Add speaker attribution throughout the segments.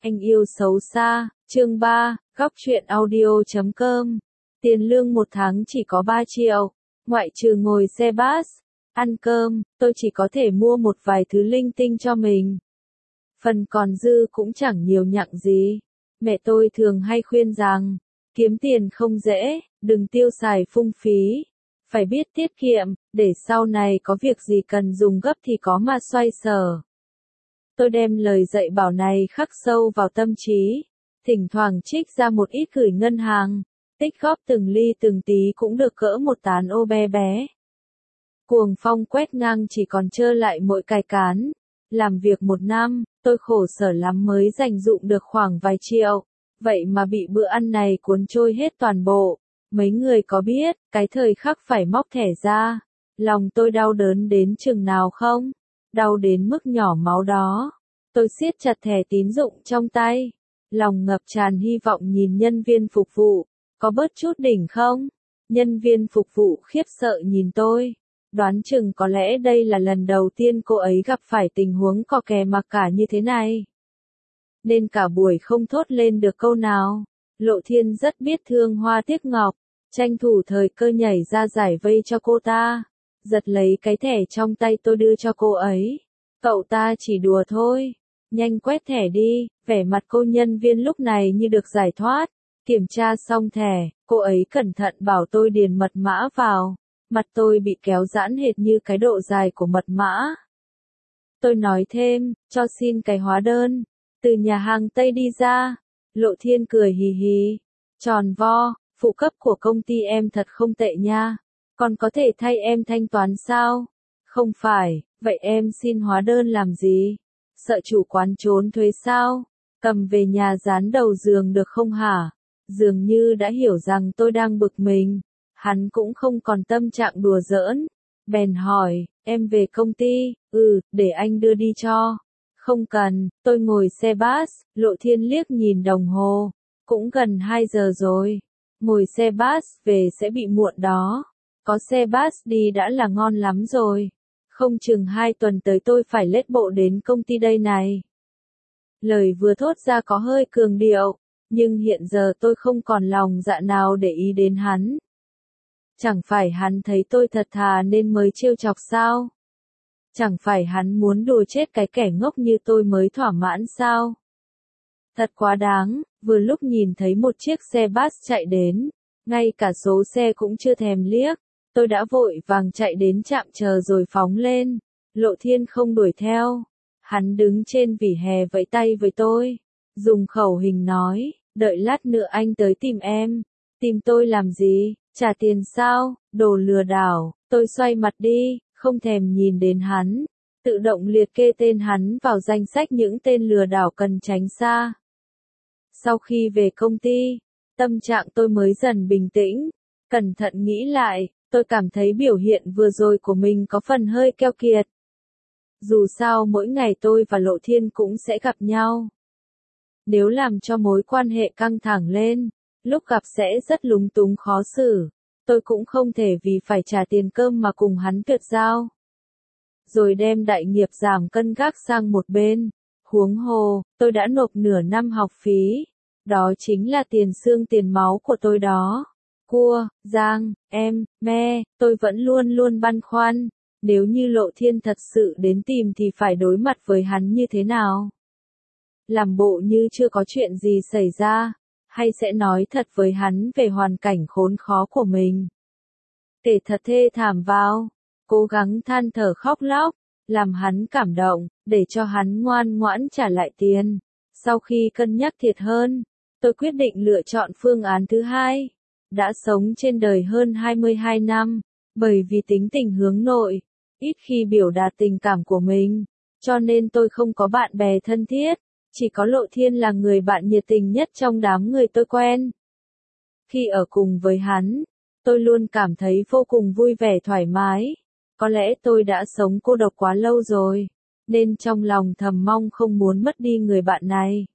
Speaker 1: Anh yêu xấu xa, chương 3, góc truyện audio.com. Tiền lương một tháng chỉ có 3 triệu, ngoại trừ ngồi xe bus, ăn cơm, tôi chỉ có thể mua một vài thứ linh tinh cho mình. Phần còn dư cũng chẳng nhiều nhặng gì. Mẹ tôi thường hay khuyên rằng, kiếm tiền không dễ, đừng tiêu xài phung phí. Phải biết tiết kiệm, để sau này có việc gì cần dùng gấp thì có mà xoay sở. Tôi đem lời dạy bảo này khắc sâu vào tâm trí, thỉnh thoảng trích ra một ít gửi ngân hàng, tích góp từng ly từng tí cũng được cỡ một tán ô bé bé. Cuồng phong quét ngang chỉ còn trơ lại mỗi cài cán. Làm việc một năm, tôi khổ sở lắm mới dành dụm được khoảng vài triệu, vậy mà bị bữa ăn này cuốn trôi hết toàn bộ. Mấy người có biết, cái thời khắc phải móc thẻ ra, lòng tôi đau đớn đến chừng nào không? Đau đến mức nhỏ máu đó. Tôi siết chặt thẻ tín dụng trong tay, lòng ngập tràn hy vọng nhìn nhân viên phục vụ, có bớt chút đỉnh không? Nhân viên phục vụ khiếp sợ nhìn tôi, đoán chừng có lẽ đây là lần đầu tiên cô ấy gặp phải tình huống cò kè mặc cả như thế này. Nên cả buổi không thốt lên được câu nào. Lộ Thiên rất biết thương hoa tiếc ngọc, tranh thủ thời cơ nhảy ra giải vây cho cô ta, giật lấy cái thẻ trong tay tôi đưa cho cô ấy. Cậu ta chỉ đùa thôi, nhanh quét thẻ đi. Vẻ mặt cô nhân viên lúc này như được giải thoát. Kiểm tra xong thẻ, cô ấy cẩn thận bảo tôi điền mật mã vào. Mặt tôi bị kéo giãn hệt như cái độ dài của mật mã. Tôi nói thêm, cho xin cái hóa đơn. Từ nhà hàng Tây đi ra, Lộ Thiên cười hì hì, tròn vo, phụ cấp của công ty em thật không tệ nha. Còn có thể thay em thanh toán sao? Không phải, vậy em xin hóa đơn làm gì? Sợ chủ quán trốn thuế sao? Cầm về nhà dán đầu giường được không hả? Dường như đã hiểu rằng tôi đang bực mình. Hắn cũng không còn tâm trạng đùa giỡn. Bèn hỏi, em về công ty? Để anh đưa đi cho. Không cần, tôi ngồi xe bus. Lộ Thiên liếc nhìn đồng hồ. Cũng gần 2 giờ rồi. Ngồi xe bus về sẽ bị muộn đó. Có xe bus đi đã là ngon lắm rồi. Không chừng 2 tuần tới tôi phải lết bộ đến công ty đây này. Lời vừa thốt ra có hơi cường điệu, nhưng hiện giờ tôi không còn lòng dạ nào để ý đến hắn. Chẳng phải hắn thấy tôi thật thà nên mới trêu chọc sao? Chẳng phải hắn muốn đùa chết cái kẻ ngốc như tôi mới thỏa mãn sao? Thật quá đáng, vừa lúc nhìn thấy một chiếc xe bus chạy đến, ngay cả số xe cũng chưa thèm liếc, tôi đã vội vàng chạy đến trạm chờ rồi phóng lên. Lộ Thiên không đuổi theo, hắn đứng trên vỉa hè vẫy tay với tôi, dùng khẩu hình nói, đợi lát nữa anh tới tìm em. Tìm tôi làm gì? Trả tiền sao? Đồ lừa đảo. Tôi xoay mặt đi, không thèm nhìn đến hắn, tự động liệt kê tên hắn vào danh sách những tên lừa đảo cần tránh xa. Sau khi về công ty, tâm trạng tôi mới dần bình tĩnh, cẩn thận nghĩ lại, tôi cảm thấy biểu hiện vừa rồi của mình có phần hơi keo kiệt. Dù sao mỗi ngày tôi và Lộ Thiên cũng sẽ gặp nhau. Nếu làm cho mối quan hệ căng thẳng lên, lúc gặp sẽ rất lúng túng khó xử. Tôi cũng không thể vì phải trả tiền cơm mà cùng hắn tuyệt giao. Rồi đem đại nghiệp giảm cân gác sang một bên. Huống hồ, tôi đã nộp nửa năm học phí. Đó chính là tiền xương tiền máu của tôi đó. Cua, Giang, em, me, tôi vẫn luôn luôn băn khoăn. Nếu như Lộ Thiên thật sự đến tìm thì phải đối mặt với hắn như thế nào? Làm bộ như chưa có chuyện gì xảy ra, hay sẽ nói thật với hắn về hoàn cảnh khốn khó của mình. Kể thật thê thảm vào, cố gắng than thở khóc lóc, làm hắn cảm động, để cho hắn ngoan ngoãn trả lại tiền. Sau khi cân nhắc thiệt hơn, tôi quyết định lựa chọn phương án thứ hai. Đã sống trên đời hơn 22 năm, bởi vì tính tình hướng nội, ít khi biểu đạt tình cảm của mình, cho nên tôi không có bạn bè thân thiết. Chỉ có Lộ Thiên là người bạn nhiệt tình nhất trong đám người tôi quen. Khi ở cùng với hắn, tôi luôn cảm thấy vô cùng vui vẻ thoải mái. Có lẽ tôi đã sống cô độc quá lâu rồi, nên trong lòng thầm mong không muốn mất đi người bạn này.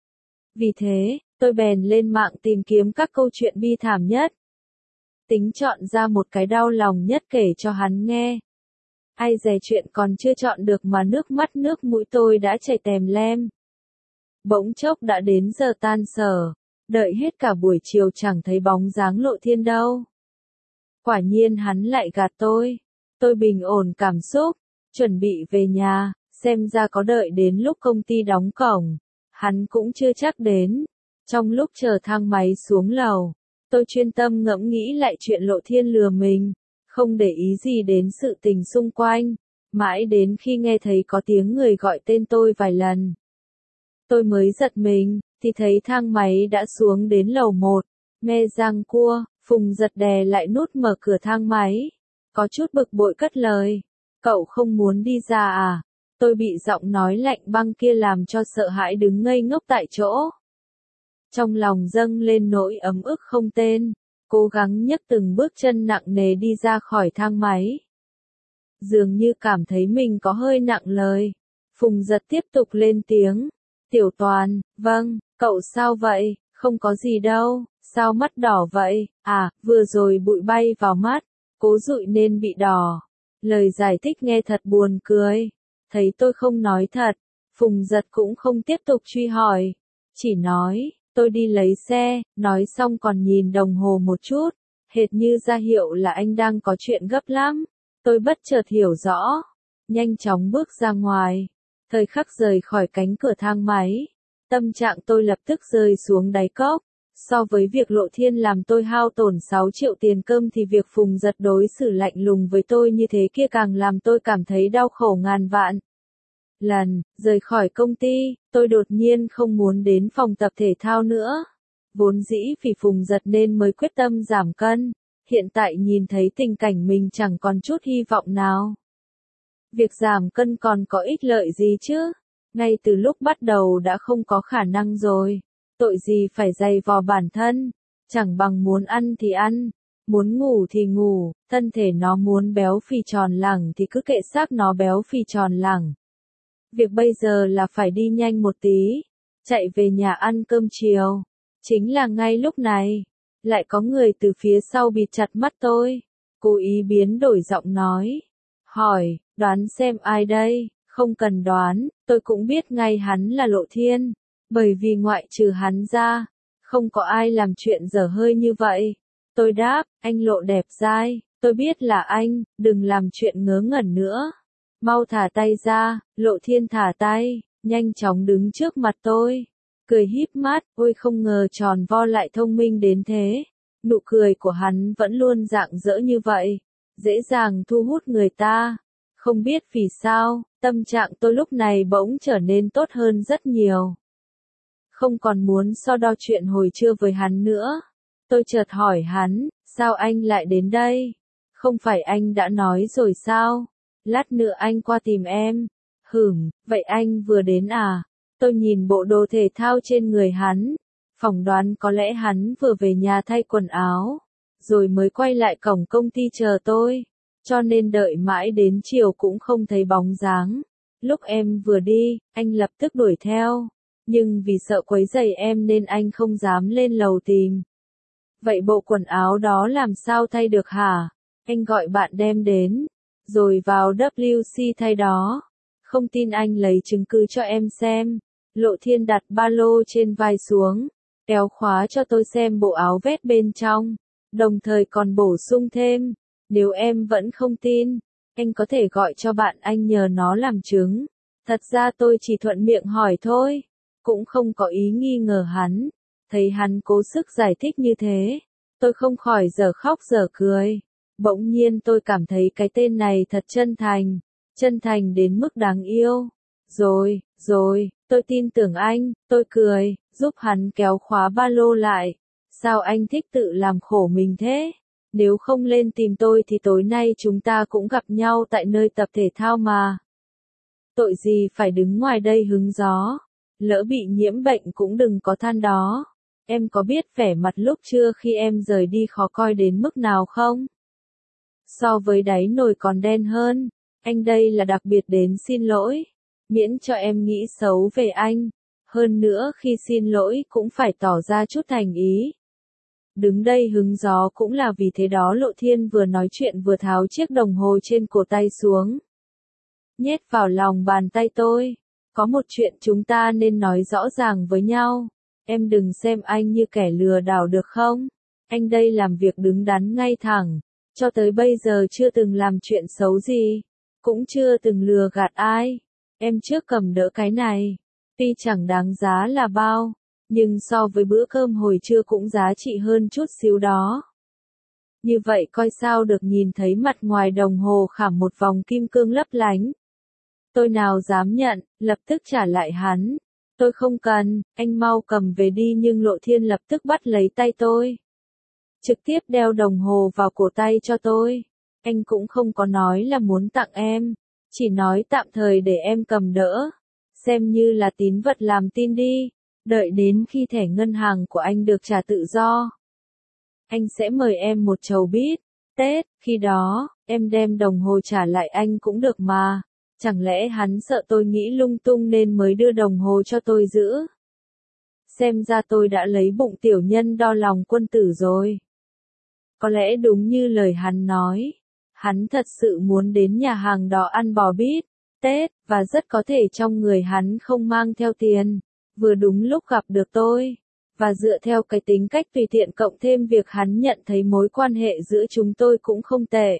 Speaker 1: Vì thế, tôi bèn lên mạng tìm kiếm các câu chuyện bi thảm nhất. Tính chọn ra một cái đau lòng nhất kể cho hắn nghe. Ai dè chuyện còn chưa chọn được mà nước mắt nước mũi tôi đã chảy tèm lem. Bỗng chốc đã đến giờ tan sở, đợi hết cả buổi chiều chẳng thấy bóng dáng Lộ Thiên đâu. Quả nhiên hắn lại gạt tôi. Tôi bình ổn cảm xúc, chuẩn bị về nhà, xem ra có đợi đến lúc công ty đóng cổng. Hắn cũng chưa chắc đến. Trong lúc chờ thang máy xuống lầu, tôi chuyên tâm ngẫm nghĩ lại chuyện Lộ Thiên lừa mình, không để ý gì đến sự tình xung quanh, mãi đến khi nghe thấy có tiếng người gọi tên tôi vài lần. Tôi mới giật mình, thì thấy thang máy đã xuống đến lầu 1, me răng cua, Phùng Giật đè lại nút mở cửa thang máy. Có chút bực bội cất lời, cậu không muốn đi ra à? Tôi bị giọng nói lạnh băng kia làm cho sợ hãi đứng ngây ngốc tại chỗ. Trong lòng dâng lên nỗi ấm ức không tên, cố gắng nhấc từng bước chân nặng nề đi ra khỏi thang máy. Dường như cảm thấy mình có hơi nặng lời, Phùng Giật tiếp tục lên tiếng. Tiểu Toàn, vâng, cậu sao vậy? Không có gì đâu, sao mắt đỏ vậy? À, vừa rồi bụi bay vào mắt, cố dụi nên bị đỏ. Lời giải thích nghe thật buồn cười. Thấy tôi không nói thật, Phùng Giật cũng không tiếp tục truy hỏi. Chỉ nói, tôi đi lấy xe, nói xong còn nhìn đồng hồ một chút, hệt như ra hiệu là anh đang có chuyện gấp lắm. Tôi bất chợt hiểu rõ, nhanh chóng bước ra ngoài. Thời khắc rời khỏi cánh cửa thang máy, tâm trạng tôi lập tức rơi xuống đáy cốc. So với việc Lộ Thiên làm tôi hao tổn 6 triệu tiền cơm thì việc Phùng Giật đối xử lạnh lùng với tôi như thế kia càng làm tôi cảm thấy đau khổ ngàn vạn. Lần rời khỏi công ty, tôi đột nhiên không muốn đến phòng tập thể thao nữa. Vốn dĩ vì Phùng Giật nên mới quyết tâm giảm cân, hiện tại nhìn thấy tình cảnh mình chẳng còn chút hy vọng nào. Việc giảm cân còn có ích lợi gì chứ? Ngay từ lúc bắt đầu đã không có khả năng rồi. Tội gì phải dày vò bản thân, chẳng bằng muốn ăn thì ăn, muốn ngủ thì ngủ, thân thể nó muốn béo phì tròn lẳng thì cứ kệ xác nó béo phì tròn lẳng. Việc bây giờ là phải đi nhanh một tí, chạy về nhà ăn cơm chiều. Chính là ngay lúc này, lại có người từ phía sau bịt chặt mắt tôi, cố ý biến đổi giọng nói. Hỏi, đoán xem ai đây? Không cần đoán, tôi cũng biết ngay hắn là Lộ Thiên. Bởi vì ngoại trừ hắn ra, không có ai làm chuyện dở hơi như vậy. Tôi đáp, anh Lộ đẹp dai, tôi biết là anh, đừng làm chuyện ngớ ngẩn nữa. Mau thả tay ra. Lộ Thiên thả tay, nhanh chóng đứng trước mặt tôi. Cười híp mắt, ôi không ngờ tròn vo lại thông minh đến thế. Nụ cười của hắn vẫn luôn rạng rỡ như vậy, dễ dàng thu hút người ta. Không biết vì sao, tâm trạng tôi lúc này bỗng trở nên tốt hơn rất nhiều. Không còn muốn so đo chuyện hồi trưa với hắn nữa. Tôi chợt hỏi hắn, sao anh lại đến đây? Không phải anh đã nói rồi sao? Lát nữa anh qua tìm em. Vậy anh vừa đến à? Tôi nhìn bộ đồ thể thao trên người hắn, phỏng đoán có lẽ hắn vừa về nhà thay quần áo, rồi mới quay lại cổng công ty chờ tôi, cho nên đợi mãi đến chiều cũng không thấy bóng dáng. Lúc em vừa đi, anh lập tức đuổi theo, nhưng vì sợ quấy rầy em nên anh không dám lên lầu tìm. Vậy bộ quần áo đó làm sao thay được hả? Anh gọi bạn đem đến, rồi vào WC thay đó. Không tin anh lấy chứng cứ cho em xem. Lộ Thiên đặt ba lô trên vai xuống, kéo khóa cho tôi xem bộ áo vest bên trong, đồng thời còn bổ sung thêm, nếu em vẫn không tin, anh có thể gọi cho bạn anh nhờ nó làm chứng. Thật ra tôi chỉ thuận miệng hỏi thôi, cũng không có ý nghi ngờ hắn. Thấy hắn cố sức giải thích như thế, tôi không khỏi dở khóc dở cười. Bỗng nhiên tôi cảm thấy cái tên này thật chân thành đến mức đáng yêu. Rồi, tôi tin tưởng anh, tôi cười, giúp hắn kéo khóa ba lô lại. Sao anh thích tự làm khổ mình thế? Nếu không lên tìm tôi thì tối nay chúng ta cũng gặp nhau tại nơi tập thể thao mà. Tội gì phải đứng ngoài đây hứng gió, lỡ bị nhiễm bệnh cũng đừng có than đó. Em có biết vẻ mặt lúc trưa khi em rời đi khó coi đến mức nào không? So với đáy nồi còn đen hơn, anh đây là đặc biệt đến xin lỗi, miễn cho em nghĩ xấu về anh. Hơn nữa khi xin lỗi cũng phải tỏ ra chút thành ý. Đứng đây hứng gió cũng là vì thế đó. Lộ Thiên vừa nói chuyện vừa tháo chiếc đồng hồ trên cổ tay xuống, nhét vào lòng bàn tay tôi. Có một chuyện chúng ta nên nói rõ ràng với nhau. Em đừng xem anh như kẻ lừa đảo được không? Anh đây làm việc đứng đắn ngay thẳng. Cho tới bây giờ chưa từng làm chuyện xấu gì. Cũng chưa từng lừa gạt ai. Em trước cầm đỡ cái này. Tuy chẳng đáng giá là bao. Nhưng so với bữa cơm hồi trưa cũng giá trị hơn chút xíu đó. Như vậy coi sao được nhìn thấy mặt ngoài đồng hồ khảm một vòng kim cương lấp lánh. Tôi nào dám nhận, lập tức trả lại hắn. Tôi không cần, anh mau cầm về đi nhưng Lộ Thiên lập tức bắt lấy tay tôi. Trực tiếp đeo đồng hồ vào cổ tay cho tôi. Anh cũng không có nói là muốn tặng em. Chỉ nói tạm thời để em cầm đỡ. Xem như là tín vật làm tin đi. Đợi đến khi thẻ ngân hàng của anh được trả tự do. Anh sẽ mời em một chầu bít, tết, khi đó, em đem đồng hồ trả lại anh cũng được mà. Chẳng lẽ hắn sợ tôi nghĩ lung tung nên mới đưa đồng hồ cho tôi giữ? Xem ra tôi đã lấy bụng tiểu nhân đo lòng quân tử rồi. Có lẽ đúng như lời hắn nói. Hắn thật sự muốn đến nhà hàng đó ăn bò bít, tết, và rất có thể trong người hắn không mang theo tiền. Vừa đúng lúc gặp được tôi. Và dựa theo cái tính cách tùy tiện cộng thêm việc hắn nhận thấy mối quan hệ giữa chúng tôi cũng không tệ.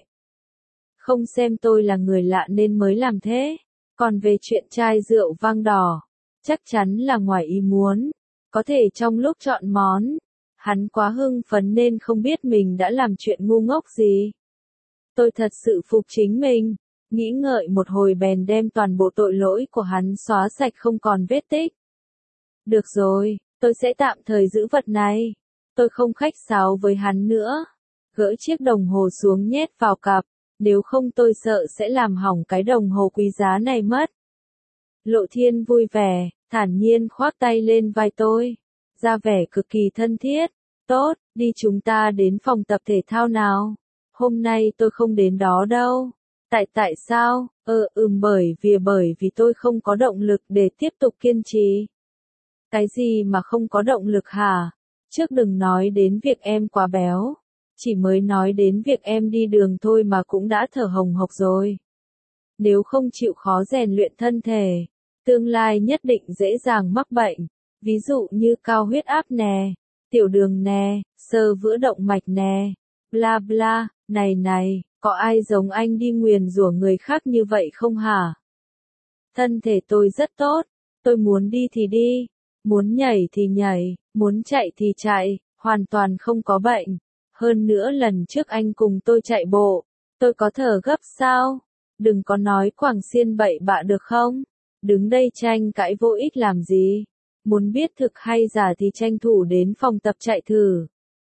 Speaker 1: Không xem tôi là người lạ nên mới làm thế. Còn về chuyện chai rượu vang đỏ, chắc chắn là ngoài ý muốn. Có thể trong lúc chọn món, hắn quá hưng phấn nên không biết mình đã làm chuyện ngu ngốc gì. Tôi thật sự phục chính mình, nghĩ ngợi một hồi bèn đem toàn bộ tội lỗi của hắn xóa sạch không còn vết tích. Được rồi. Tôi sẽ tạm thời giữ vật này. Tôi không khách sáo với hắn nữa. Gỡ chiếc đồng hồ xuống nhét vào cặp. Nếu không tôi sợ sẽ làm hỏng cái đồng hồ quý giá này mất. Lộ Thiên vui vẻ, thản nhiên khoác tay lên vai tôi. Ra vẻ cực kỳ thân thiết. Tốt, đi chúng ta đến phòng tập thể thao nào. Hôm nay tôi không đến đó đâu. Tại sao? Bởi vì tôi không có động lực để tiếp tục kiên trì. Cái gì mà không có động lực hả? Trước đừng nói đến việc em quá béo. Chỉ mới nói đến việc em đi đường thôi mà cũng đã thở hồng hộc rồi. Nếu không chịu khó rèn luyện thân thể, tương lai nhất định dễ dàng mắc bệnh. Ví dụ như cao huyết áp nè, tiểu đường nè, xơ vữa động mạch nè, bla bla, này, có ai giống anh đi nguyền rủa người khác như vậy không hả? Thân thể tôi rất tốt, tôi muốn đi thì đi. Muốn nhảy thì nhảy, muốn chạy thì chạy, hoàn toàn không có bệnh. Hơn nữa lần trước anh cùng tôi chạy bộ, tôi có thở gấp sao? Đừng có nói quảng xiên bậy bạ được không? Đứng đây tranh cãi vô ích làm gì? Muốn biết thực hay giả thì tranh thủ đến phòng tập chạy thử.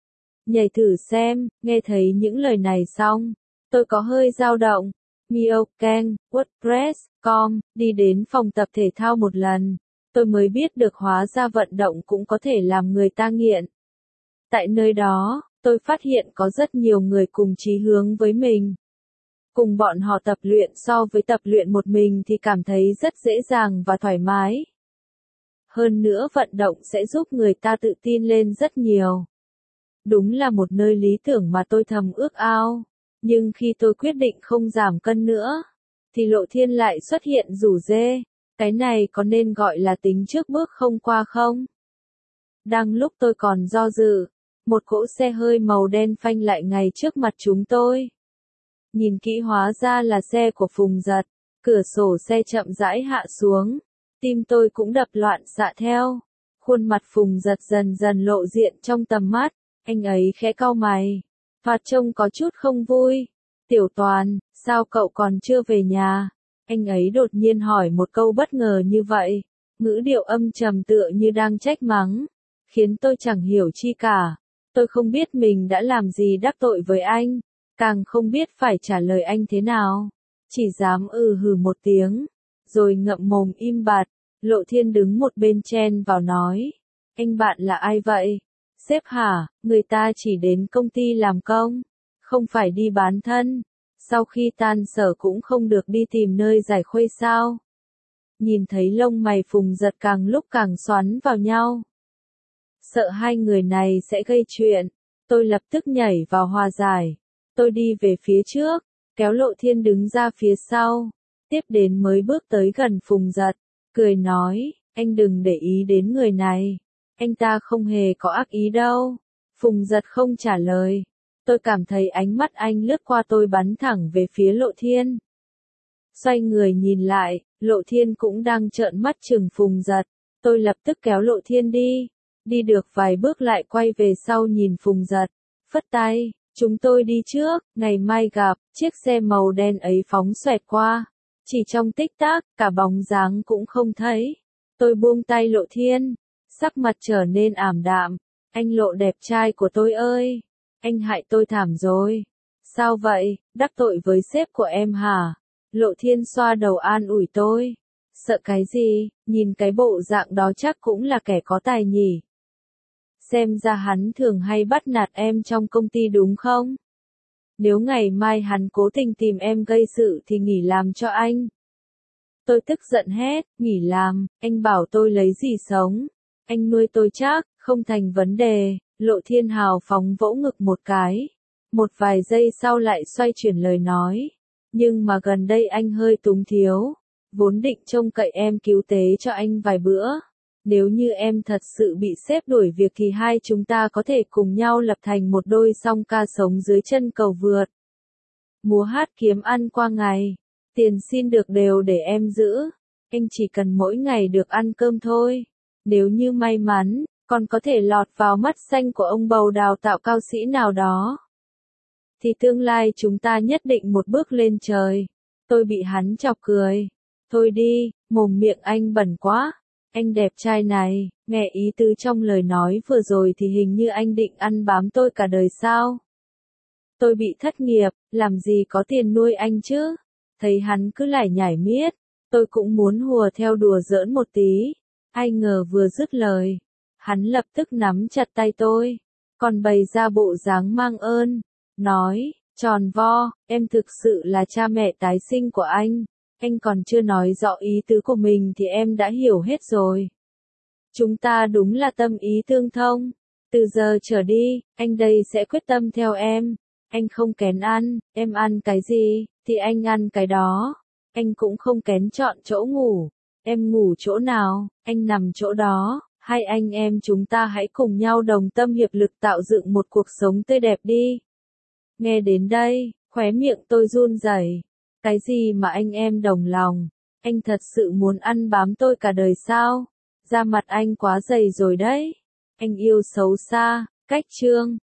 Speaker 1: Nhảy thử xem, nghe thấy những lời này xong, tôi có hơi dao động. Miokeng, WordPress.com, đi đến phòng tập thể thao một lần. Tôi mới biết được hóa ra vận động cũng có thể làm người ta nghiện. Tại nơi đó, tôi phát hiện có rất nhiều người cùng chí hướng với mình. Cùng bọn họ tập luyện so với tập luyện một mình thì cảm thấy rất dễ dàng và thoải mái. Hơn nữa vận động sẽ giúp người ta tự tin lên rất nhiều. Đúng là một nơi lý tưởng mà tôi thầm ước ao. Nhưng khi tôi quyết định không giảm cân nữa, thì Lộ Thiên lại xuất hiện rủ rê. Cái này có nên gọi là tính trước bước không qua không? Đang lúc tôi còn do dự, một cỗ xe hơi màu đen phanh lại ngay trước mặt chúng tôi. Nhìn kỹ hóa ra là xe của Phùng Giật, cửa sổ xe chậm rãi hạ xuống, tim tôi cũng đập loạn xạ theo. Khuôn mặt Phùng Giật dần dần lộ diện trong tầm mắt, anh ấy khẽ cau mày, thoạt trông có chút không vui. Tiểu Toàn, sao cậu còn chưa về nhà? Anh ấy đột nhiên hỏi một câu bất ngờ như vậy, ngữ điệu âm trầm tựa như đang trách mắng, khiến tôi chẳng hiểu chi cả. Tôi không biết mình đã làm gì đắc tội với anh, càng không biết phải trả lời anh thế nào. Chỉ dám hừ một tiếng, rồi ngậm mồm im bặt. Lộ Thiên đứng một bên chen vào nói, anh bạn là ai vậy? Sếp hả, người ta chỉ đến công ty làm công, không phải đi bán thân. Sau khi tan sở cũng không được đi tìm nơi giải khuây sao? Nhìn thấy lông mày Phùng Giật càng lúc càng xoắn vào nhau. Sợ hai người này sẽ gây chuyện, tôi lập tức nhảy vào hòa giải. Tôi đi về phía trước, kéo Lộ Thiên đứng ra phía sau, tiếp đến mới bước tới gần Phùng Giật, cười nói, anh đừng để ý đến người này. Anh ta không hề có ác ý đâu. Phùng Giật không trả lời. Tôi cảm thấy ánh mắt anh lướt qua tôi bắn thẳng về phía Lộ Thiên. Xoay người nhìn lại, Lộ Thiên cũng đang trợn mắt chừng Phùng Giật. Tôi lập tức kéo Lộ Thiên đi. Đi được vài bước lại quay về sau nhìn Phùng Giật. Phất tay, chúng tôi đi trước, ngày mai gặp. Chiếc xe màu đen ấy phóng xoẹt qua. Chỉ trong tích tắc, cả bóng dáng cũng không thấy. Tôi buông tay Lộ Thiên. Sắc mặt trở nên ảm đạm. Anh Lộ đẹp trai của tôi ơi! Anh hại tôi thảm rồi. Sao vậy, đắc tội với sếp của em hả? Lộ Thiên xoa đầu an ủi tôi. Sợ cái gì, nhìn cái bộ dạng đó chắc cũng là kẻ có tài nhỉ. Xem ra hắn thường hay bắt nạt em trong công ty đúng không? Nếu ngày mai hắn cố tình tìm em gây sự thì nghỉ làm cho anh. Tôi tức giận hét, nghỉ làm, anh bảo tôi lấy gì sống? Anh nuôi tôi chắc, không thành vấn đề. Lộ Thiên hào phóng vỗ ngực một cái. Một vài giây sau lại xoay chuyển lời nói. Nhưng mà gần đây anh hơi túng thiếu. Vốn định trông cậy em cứu tế cho anh vài bữa. Nếu như em thật sự bị sếp đuổi việc thì hai chúng ta có thể cùng nhau lập thành một đôi song ca sống dưới chân cầu vượt. Múa hát kiếm ăn qua ngày. Tiền xin được đều để em giữ. Anh chỉ cần mỗi ngày được ăn cơm thôi. Nếu như may mắn, còn có thể lọt vào mắt xanh của ông bầu đào tạo cao sĩ nào đó. Thì tương lai chúng ta nhất định một bước lên trời. Tôi bị hắn chọc cười. Thôi đi, mồm miệng anh bẩn quá. Anh đẹp trai này, nghe ý tứ trong lời nói vừa rồi thì hình như anh định ăn bám tôi cả đời sao? Tôi bị thất nghiệp, làm gì có tiền nuôi anh chứ? Thấy hắn cứ lải nhải miết, tôi cũng muốn hùa theo đùa giỡn một tí. Ai ngờ vừa dứt lời, hắn lập tức nắm chặt tay tôi, còn bày ra bộ dáng mang ơn, nói, tròn vo, em thực sự là cha mẹ tái sinh của anh còn chưa nói rõ ý tứ của mình thì em đã hiểu hết rồi. Chúng ta đúng là tâm ý tương thông, từ giờ trở đi, anh đây sẽ quyết tâm theo em, anh không kén ăn, em ăn cái gì, thì anh ăn cái đó, anh cũng không kén chọn chỗ ngủ. Em ngủ chỗ nào, anh nằm chỗ đó, hai anh em chúng ta hãy cùng nhau đồng tâm hiệp lực tạo dựng một cuộc sống tươi đẹp đi. Nghe đến đây, khóe miệng tôi run rẩy. Cái gì mà anh em đồng lòng? Anh thật sự muốn ăn bám tôi cả đời sao? Da mặt anh quá dày rồi đấy. Anh yêu xấu xa, cách chương.